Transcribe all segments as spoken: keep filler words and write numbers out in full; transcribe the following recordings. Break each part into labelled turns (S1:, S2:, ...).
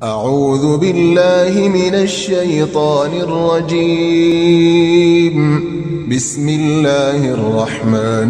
S1: أعوذ بالله من الشيطان الرجيم. بسم الله الرحمن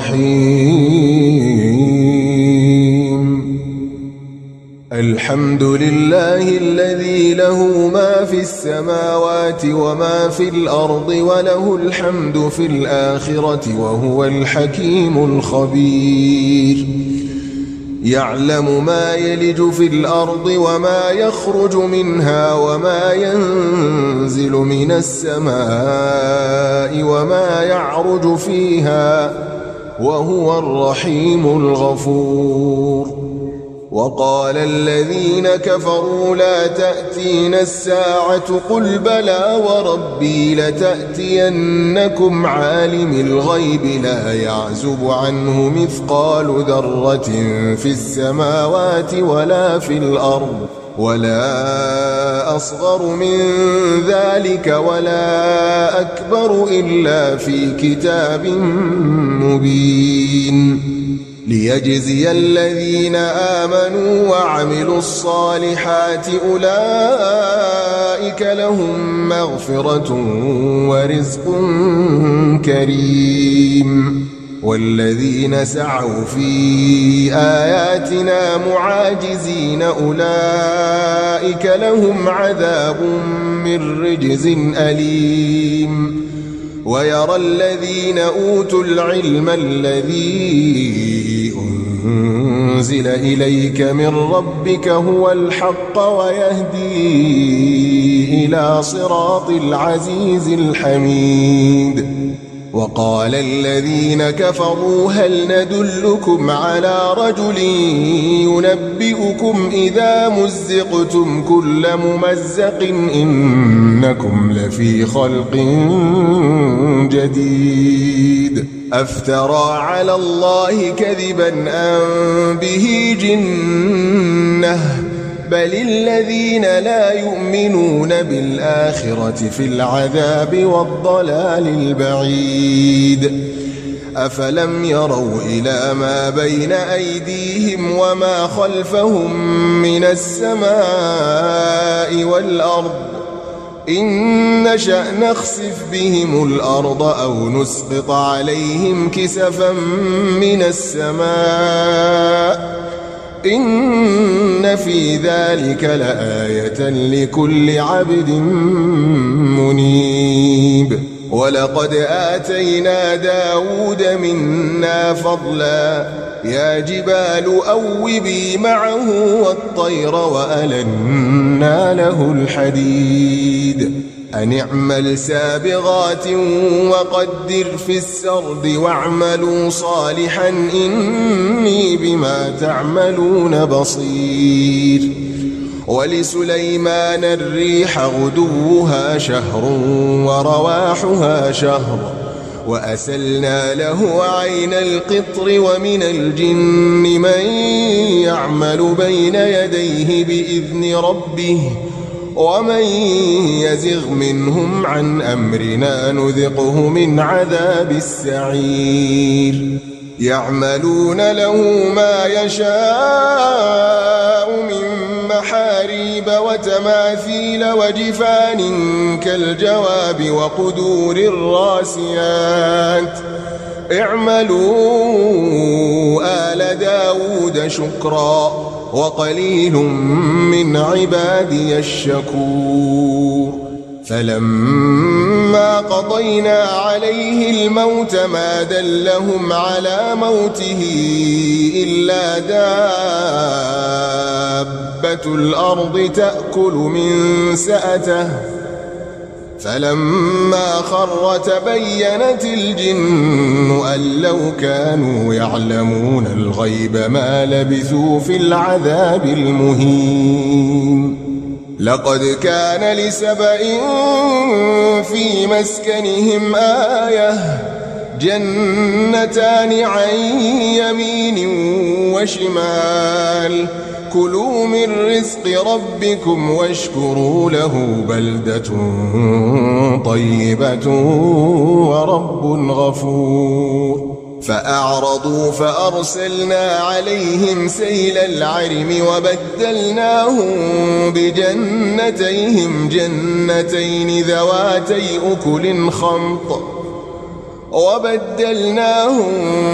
S1: الرحيم. الحمد لله الذي له ما في السماوات وما في الأرض وله الحمد في الآخرة وهو الحكيم الخبير. يعلم ما يلج في الأرض وما يخرج منها وما ينزل من السماء وما يعرج فيها وهو الرحيم الغفور. وقال الذين كفروا لا تأتينا الساعة قل بلى وربي لتأتينكم عالم الغيب لا يعزب عنه مثقال ذرة في السماوات ولا في الأرض ولا أصغر من ذلك ولا أكبر إلا في كتاب مبين ليجزي الذين آمنوا وعملوا الصالحات أولئك لهم مغفرة ورزق كريم. والذين سعوا في آياتنا معاجزين أولئك لهم عذاب من رجز أليم. ويرى الذين أوتوا العلم الذي أنزل إليك من ربك هو الحق ويهدي إلى صراط العزيز الحميد. وقال الذين كفروا هل ندلكم على رجل ينبئكم إذا مزقتم كل ممزق إنكم لفي خلق جديد أفترى على الله كذبا أم به جنة بل الذين لا يؤمنون بالآخرة في العذاب والضلال البعيد. أفلم يروا إلى ما بين أيديهم وما خلفهم من السماء والأرض إن نشأ نخسف بهم الأرض أو نسقط عليهم كسفا من السماء إن في ذلك لآية لكل عبد منيب. ولقد آتينا داود منا فضلا يا جبال أوبي معه والطير وألنا له الحديد أن اعمل سابغات وقدر في السرد واعملوا صالحا إني بما تعملون بصير. ولسليمان الريح غدوها شهر ورواحها شهر وأسلنا له عين القطر ومن الجن من يعمل بين يديه بإذن ربه ومن يزغ منهم عن أمرنا نذقه من عذاب السعير. يعملون له ما يشاء من محاريب وتماثيل وجفان كالجواب وقدور الراسيات اعملوا آل داود شكرا وقليل من عبادي الشكور. فلما قضينا عليه الموت ما دلهم على موته إلا دابة الأرض تأكل من سأته فلما خر تبينت الجن أن لو كانوا يعلمون الغيب ما لبثوا في العذاب المهين. لقد كان لسبإ في مسكنهم آية جنتان عن يمين وشمال كلوا من رزق ربكم واشكروا له بلدة طيبة ورب غفور. فأعرضوا فأرسلنا عليهم سيل العرم وبدلناهم بجنتيهم جنتين ذواتي أكل خمط وبدلناهم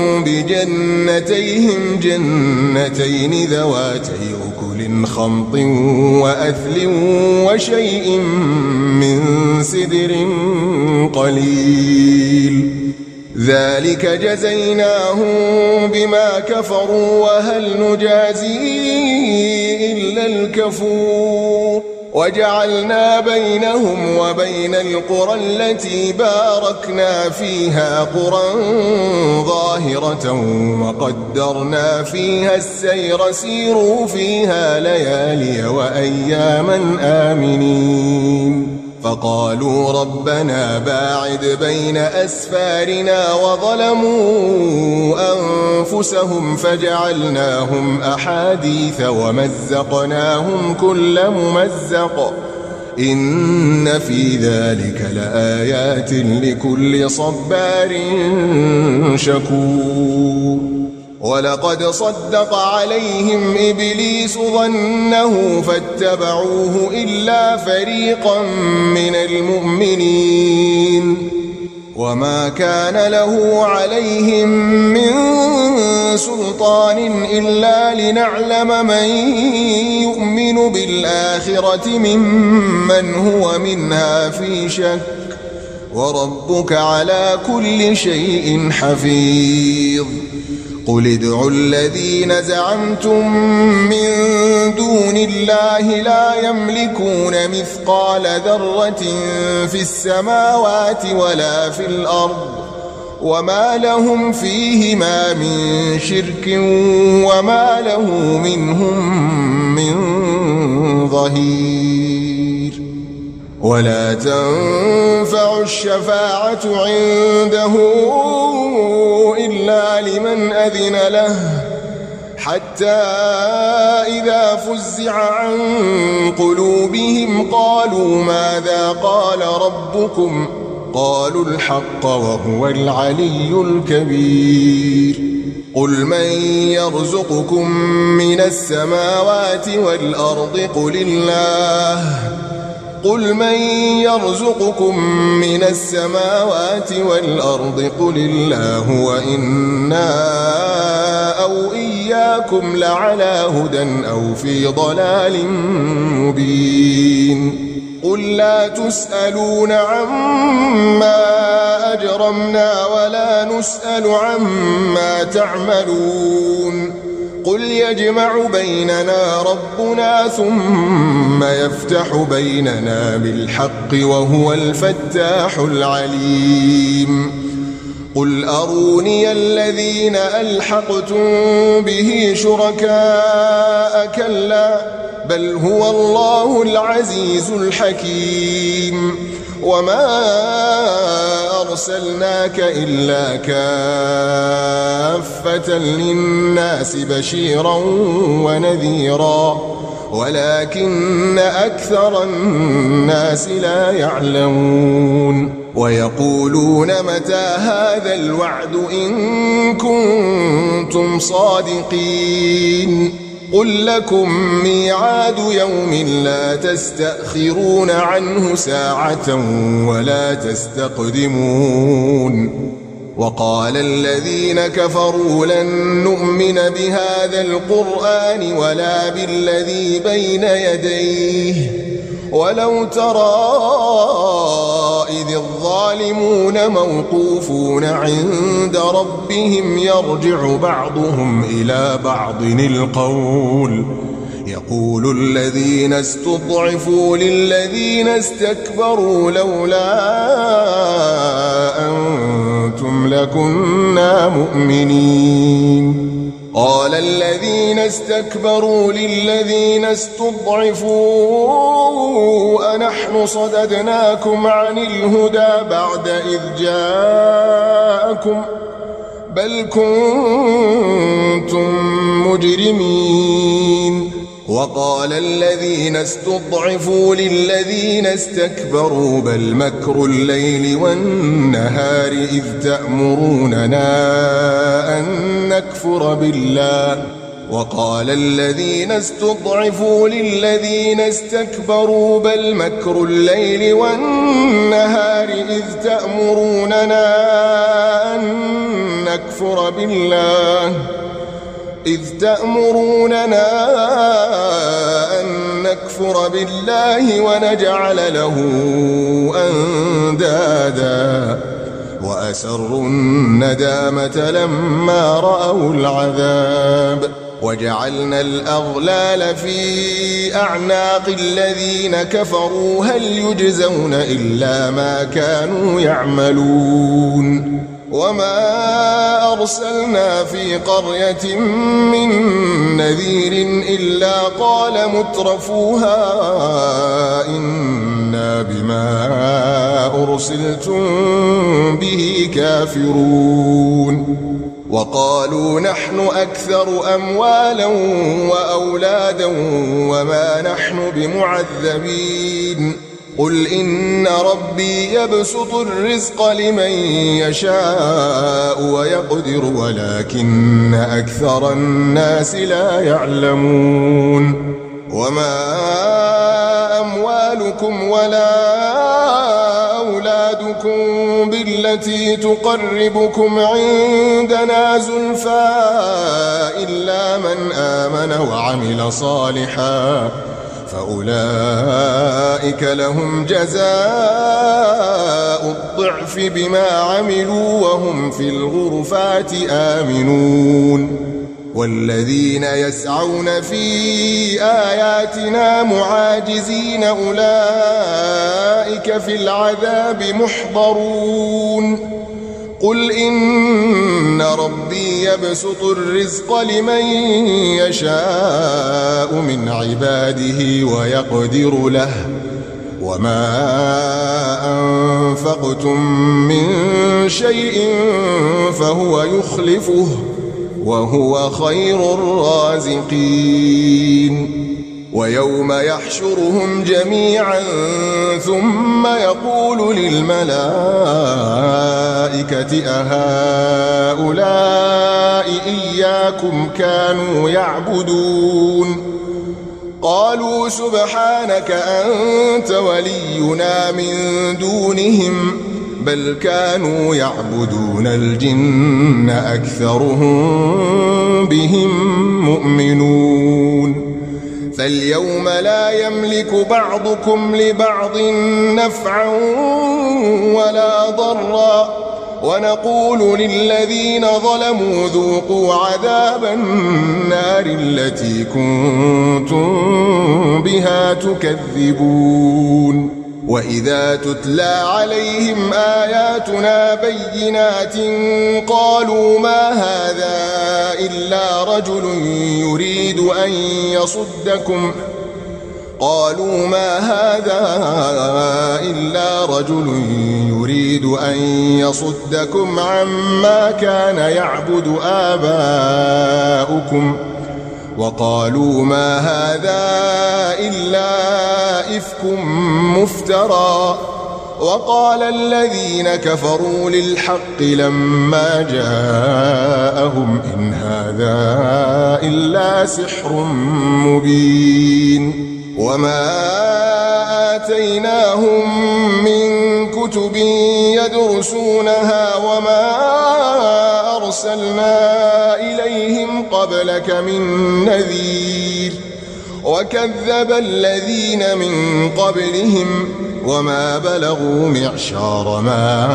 S1: بجنتيهم جنتين ذواتي أكل خمط وأثل وشيء من سدر قليل ذلك جزيناهم بما كفروا وهل نجازي إلا الكفور وجعلنا بينهم وبين القرى التي باركنا فيها قرى ظاهرة وقدرنا فيها السير سيروا فيها ليالي وأياما آمنين فقالوا ربنا باعد بين أسفارنا وظلموا أنفسهم فجعلناهم أحاديث ومزقناهم كل ممزق إن في ذلك لآيات لكل صبار شكور ولقد صدق عليهم إبليس ظنه فاتبعوه إلا فريقا من المؤمنين وما كان له عليهم من سلطان إلا لنعلم من يؤمن بالآخرة ممن هو منها في شك وربك على كل شيء حفيظ قل ادعوا الذين زعمتم من دون الله لا يملكون مثقال ذرة في السماوات ولا في الأرض وما لهم فيهما من شرك وما له منهم من ظهير ولا تنفع الشفاعة عنده إلا لمن أذن له حتى إذا فزع عن قلوبهم قالوا ماذا قال ربكم قالوا الحق وهو العلي الكبير قل من يرزقكم من السماوات والأرض قل الله قل من يرزقكم من السماوات والأرض قل الله وإنا أو إياكم لعلى هدى أو في ضلال مبين قل لا تسألون عما أجرمنا ولا نسأل عما تعملون قل يجمع بيننا ربنا ثم يفتح بيننا بالحق وهو الفتاح العليم قل أروني الذين ألحقتم به شركاء كلا بل هو الله العزيز الحكيم وما أرسلناك إلا كافة للناس بشيرا ونذيرا ولكن أكثر الناس لا يعلمون ويقولون متى هذا الوعد إن كنتم صادقين قل لكم ميعاد يوم لا تستأخرون عنه ساعة ولا تستقدمون وقال الذين كفروا لن نؤمن بهذا القرآن ولا بالذي بين يديه ولو ترى إذ الظالمون موقوفون عند ربهم يرجع بعضهم إلى بعض القول يقول الذين استضعفوا للذين استكبروا لولا أنتم لكنا مؤمنين قال الذين استكبروا للذين استضعفوا أنحن صددناكم عن الهدى بعد إذ جاءكم بل كنتم مجرمين وقال الذين استضعفوا للذين استكبروا بل مكر الليل والنهار إذ تأمروننا أن نكفر بالله وقال الذين استضعفوا للذين استكبروا بل مكر الليل والنهار إذ تأمروننا أن نكفر بالله إذ تأمروننا أن نكفر بالله ونجعل له أندادا وأسروا الندامة لما رأوا العذاب وجعلنا الأغلال في أعناق الذين كفروا هل يجزون إلا ما كانوا يعملون وما أرسلنا في قرية من نذير إلا قال مترفوها إنا بما أرسلتم به كافرون وقالوا نحن أكثر أموالا وأولادا وما نحن بمعذبين قل إن ربي يبسط الرزق لمن يشاء ويقدر ولكن أكثر الناس لا يعلمون وما أموالكم ولا أولادكم بالتي تقربكم عندنا زلفى إلا من آمن وعمل صالحا فأولئك لهم جزاء الضعف بما عملوا وهم في الغرفات آمنون والذين يسعون في آياتنا معاجزين أولئك في العذاب محضرون قل إن ربي يبسط الرزق لمن يشاء من عباده ويقدر له وما أنفقتم من شيء فهو يخلفه وهو خير الرازقين ويوم يحشرهم جميعا ثم يقول للملائكة أهؤلاء إياكم كانوا يعبدون قالوا سبحانك أنت ولينا من دونهم بل كانوا يعبدون الجن أكثرهم بهم مؤمنون فاليوم لا يملك بعضكم لبعض نفعا ولا ضرا ونقول للذين ظلموا ذوقوا عذاب النار التي كنتم بها تكذبون وإذا تتلى عليهم آياتنا بينات قالوا ما هذا إلا رجل يريد أن يصدكم قالوا ما هذا إلا رجل يريد أن يصدكم عما كان يعبد آباؤكم وقالوا ما هذا إلا إفك مفترى وقال الذين كفروا للحق لما جاءهم إن هذا إلا سحر مبين وما آتيناهم من كتب يدرسونها وما أرسلنا إليهم قبلك من نذير وكذب الذين من قبلهم وما بلغوا معشار ما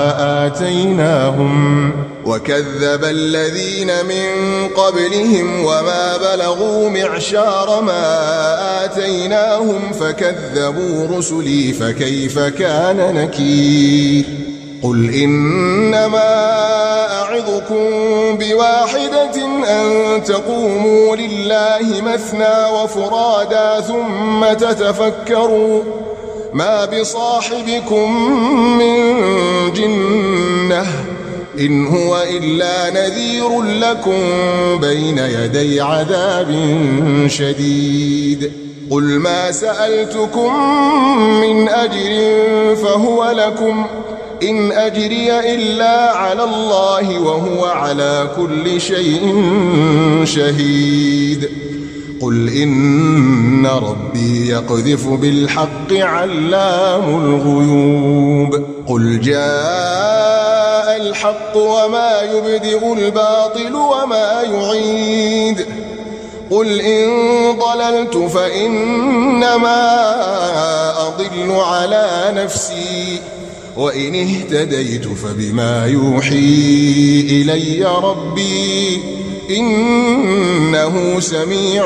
S1: آتيناهم وكذب الذين من قبلهم وما بلغوا معشار ما آتيناهم فكذبوا رسلي فكيف كان نكير قل إنما أعظكم بواحدة أن تقوموا لله مثنى وفرادا ثم تتفكروا ما بصاحبكم من جنة إن هو إلا نذير لكم بين يدي عذاب شديد قل ما سألتكم من أجر فهو لكم إن أجري إلا على الله وهو على كل شيء شهيد قل إن ربي يقذف بالحق علام الغيوب قل جاء الحق وما يبدئ الباطل وما يعيد قل إن ضللت فإنما أضل على نفسي وإن اهتديت فبما يوحي إلي ربي إنه سميع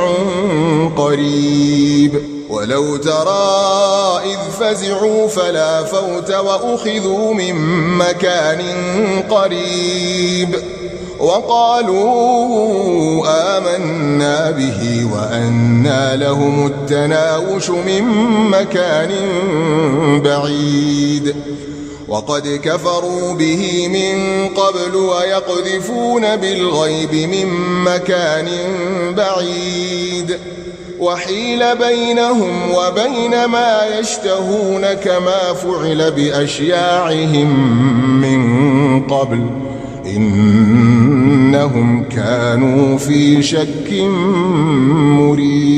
S1: قريب ولو ترى إذ فزعوا فلا فوت وأخذوا من مكان قريب وقالوا آمنا به وأنى لهم التناوش من مكان بعيد وقد كفروا به من قبل ويقذفون بالغيب من مكان بعيد وحيل بينهم وبين ما يشتهون كما فعل بأشياعهم من قبل إنهم كانوا في شك مريب